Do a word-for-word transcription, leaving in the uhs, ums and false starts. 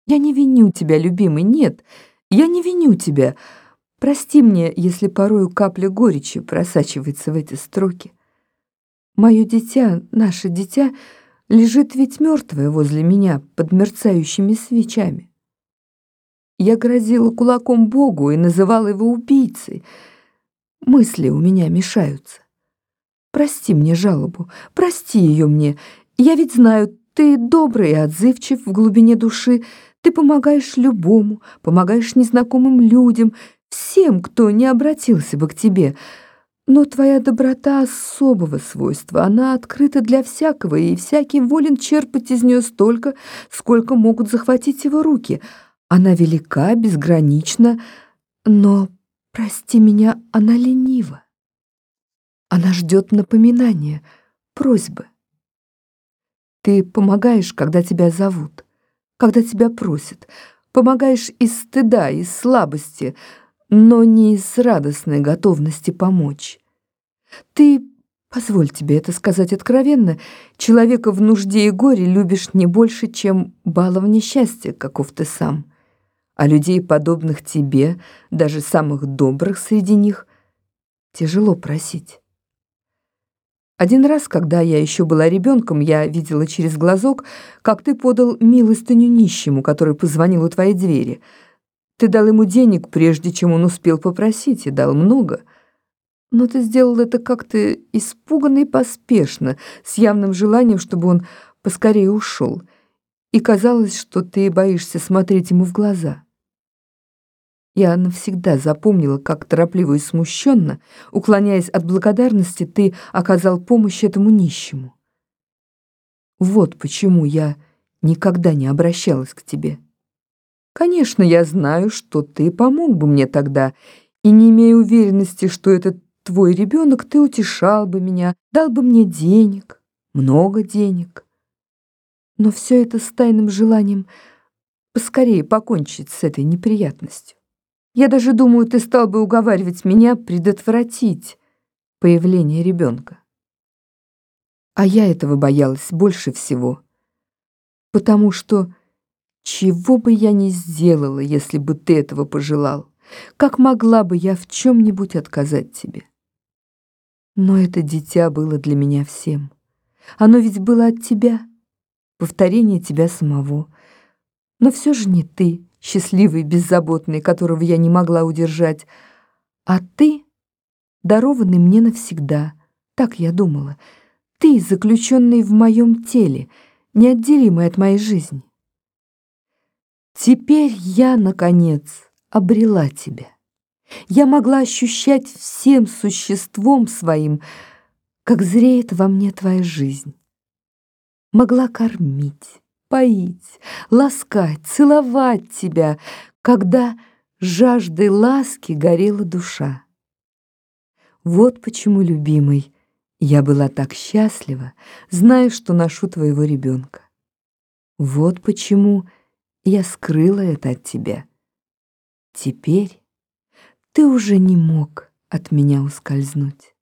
Я не виню тебя, любимый, нет, я не виню тебя. Прости мне, если порою капля горечи просачивается в эти строки. Мое дитя, наше дитя, лежит ведь мертвое возле меня под мерцающими свечами. Я грозила кулаком Богу и называла его убийцей. Мысли у меня мешаются. Прости мне жалобу, прости ее мне. Я ведь знаю, ты добрый и отзывчив в глубине души. Ты помогаешь любому, помогаешь незнакомым людям, всем, кто не обратился бы к тебе. Но твоя доброта особого свойства, она открыта для всякого, и всякий волен черпать из нее столько, сколько могут захватить его руки. Она велика, безгранична, но, прости меня, она ленива. Она ждет напоминания, просьбы. Ты помогаешь, когда тебя зовут, когда тебя просят, помогаешь из стыда, из слабости, но не из радостной готовности помочь. Ты, позволь тебе это сказать откровенно, человека в нужде и горе любишь не больше, чем баловня счастья, каков ты сам. А людей, подобных тебе, даже самых добрых среди них, тяжело просить. Один раз, когда я еще была ребенком, я видела через глазок, как ты подал милостыню нищему, который позвонил у твоей двери. Ты дал ему денег, прежде чем он успел попросить, и дал много. Но ты сделал это как-то испуганно и поспешно, с явным желанием, чтобы он поскорее ушел. И казалось, что ты боишься смотреть ему в глаза. Я навсегда запомнила, как торопливо и смущенно, уклоняясь от благодарности, ты оказал помощь этому нищему. Вот почему я никогда не обращалась к тебе. Конечно, я знаю, что ты помог бы мне тогда, и, не имея уверенности, что это твой ребенок, ты утешал бы меня, дал бы мне денег, много денег. Но все это с тайным желанием поскорее покончить с этой неприятностью. Я даже думаю, ты стал бы уговаривать меня предотвратить появление ребенка. А я этого боялась больше всего, потому что чего бы я ни сделала, если бы ты этого пожелал, как могла бы я в чем-нибудь отказать тебе? Но это дитя было для меня всем. Оно ведь было от тебя, повторение тебя самого. Но все же не ты, счастливый, беззаботный, которого я не могла удержать, а ты, дарованный мне навсегда, так я думала, ты, заключенный в моем теле, неотделимый от моей жизни. Теперь я, наконец, обрела тебя. Я могла ощущать всем существом своим, как зреет во мне твоя жизнь. Могла кормить, поить, ласкать, целовать тебя, когда жаждой ласки горела душа. Вот почему, любимый, я была так счастлива, зная, что ношу твоего ребенка. Вот почему я скрыла это от тебя. Теперь ты уже не мог от меня ускользнуть.